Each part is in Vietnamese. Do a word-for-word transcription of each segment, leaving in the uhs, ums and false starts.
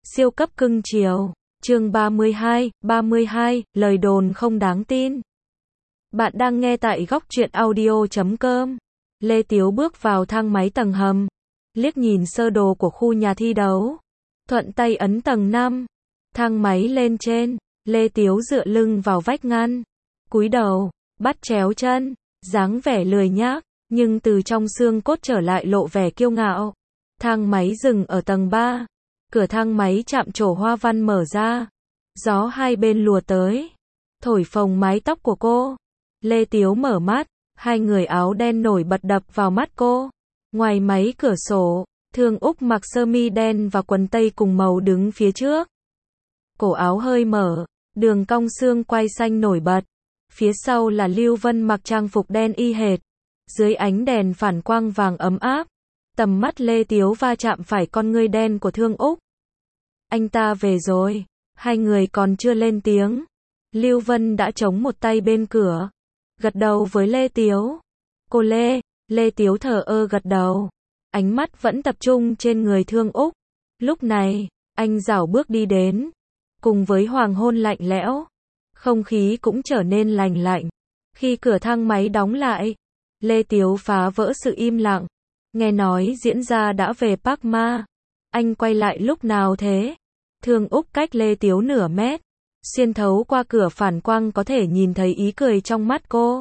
Siêu cấp cưng chiều. Chương ba mươi hai, ba mươi hai, lời đồn không đáng tin. Bạn đang nghe tại góc truyện audio chấm com. Lê Tiếu bước vào thang máy tầng hầm, liếc nhìn sơ đồ của khu nhà thi đấu, thuận tay ấn tầng năm. Thang máy lên trên, Lê Tiếu dựa lưng vào vách ngăn, cúi đầu, bắt chéo chân, dáng vẻ lười nhác, nhưng từ trong xương cốt trở lại lộ vẻ kiêu ngạo. Thang máy dừng ở tầng ba. Cửa thang máy chạm trổ hoa văn mở ra. Gió hai bên lùa tới, thổi phồng mái tóc của cô. Lê Tiếu mở mắt, hai người áo đen nổi bật đập vào mắt cô. Ngoài máy cửa sổ, Thương Úc mặc sơ mi đen và quần tây cùng màu đứng phía trước. Cổ áo hơi mở, đường cong xương quai xanh nổi bật. Phía sau là Lưu Vân mặc trang phục đen y hệt. Dưới ánh đèn phản quang vàng ấm áp, tầm mắt Lê Tiếu va chạm phải con ngươi đen của Thương Úc. Anh ta về rồi. Hai người còn chưa lên tiếng, Lưu Vân đã chống một tay bên cửa, gật đầu với Lê Tiếu. Cô Lê, Lê Tiếu thờ ơ gật đầu, ánh mắt vẫn tập trung trên người Thương Úc. Lúc này, anh rảo bước đi đến, cùng với hoàng hôn lạnh lẽo, không khí cũng trở nên lành lạnh. Khi cửa thang máy đóng lại, Lê Tiếu phá vỡ sự im lặng. Nghe nói diễn gia đã về Park Ma. Anh quay lại lúc nào thế? Thương Úc cách Lê Tiếu nửa mét, xuyên thấu qua cửa phản quang có thể nhìn thấy ý cười trong mắt cô.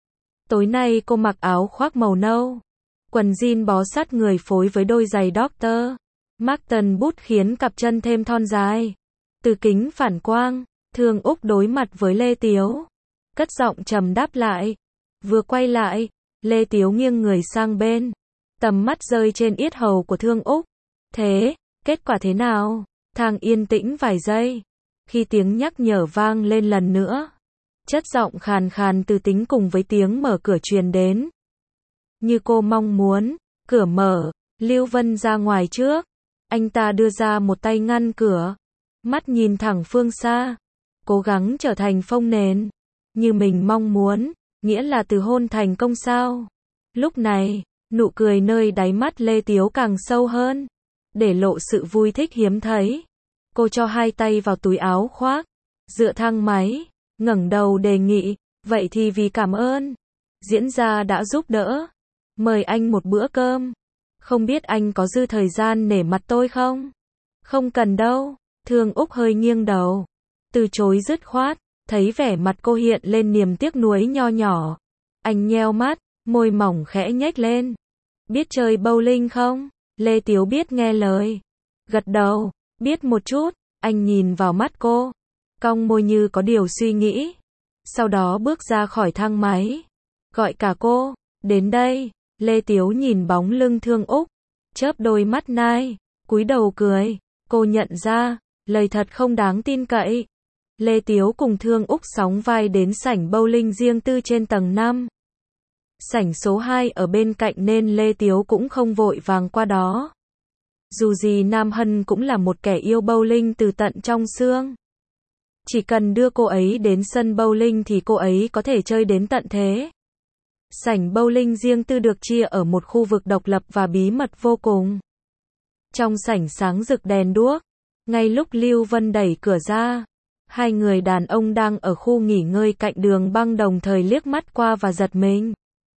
Tối nay cô mặc áo khoác màu nâu, quần jean bó sát người phối với đôi giày doctor Marten bút khiến cặp chân thêm thon dài. Từ kính phản quang, Thương Úc đối mặt với Lê Tiếu, cất giọng trầm đáp lại. Vừa quay lại, Lê Tiếu nghiêng người sang bên, tầm mắt rơi trên yết hầu của Thương Úc. Thế, kết quả thế nào? Thang yên tĩnh vài giây, khi tiếng nhắc nhở vang lên lần nữa, chất giọng khàn khàn từ tính cùng với tiếng mở cửa truyền đến. Như cô mong muốn, cửa mở, Lưu Vân ra ngoài trước. Anh ta đưa ra một tay ngăn cửa, mắt nhìn thẳng phương xa, cố gắng trở thành phông nền. Như mình mong muốn, nghĩa là từ hôn thành công sao? Lúc này, nụ cười nơi đáy mắt Lê Tiếu càng sâu hơn, để lộ sự vui thích hiếm thấy. Cô cho hai tay vào túi áo khoác, dựa thang máy, ngẩng đầu đề nghị, vậy thì vì cảm ơn diễn gia đã giúp đỡ, mời anh một bữa cơm. Không biết anh có dư thời gian nể mặt tôi không? Không cần đâu. Thương Úc hơi nghiêng đầu, từ chối dứt khoát. Thấy vẻ mặt cô hiện lên niềm tiếc nuối nho nhỏ, anh nheo mắt, môi mỏng khẽ nhếch lên. Biết chơi bowling không? Lê Tiếu biết nghe lời, gật đầu. Biết một chút. Anh nhìn vào mắt cô, cong môi như có điều suy nghĩ, sau đó bước ra khỏi thang máy, gọi cả cô. Đến đây. Lê Tiếu nhìn bóng lưng Thương Úc, chớp đôi mắt nai, cúi đầu cười. Cô nhận ra, lời thật không đáng tin cậy. Lê Tiếu cùng Thương Úc sóng vai đến sảnh bowling riêng tư trên tầng năm. Sảnh số hai ở bên cạnh nên Lê Tiếu cũng không vội vàng qua đó. Dù gì Nam Hân cũng là một kẻ yêu bowling từ tận trong xương. Chỉ cần đưa cô ấy đến sân bowling thì cô ấy có thể chơi đến tận thế. Sảnh bowling riêng tư được chia ở một khu vực độc lập và bí mật vô cùng. Trong sảnh sáng rực đèn đuốc, ngay lúc Lưu Vân đẩy cửa ra, hai người đàn ông đang ở khu nghỉ ngơi cạnh đường băng đồng thời liếc mắt qua và giật mình.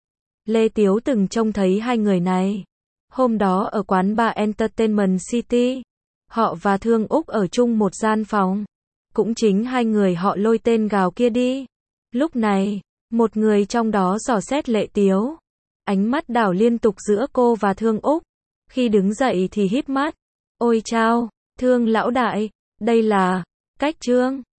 Lê Tiếu từng trông thấy hai người này. Hôm đó ở quán bar Entertainment City, họ và Thương Úc ở chung một gian phòng. Cũng chính hai người họ lôi tên gào kia đi. Lúc này, một người trong đó dò xét Lê Tiếu. Ánh mắt đảo liên tục giữa cô và Thương Úc. Khi đứng dậy thì híp mắt. Ôi chao, Thương lão đại, đây là Cách Trương.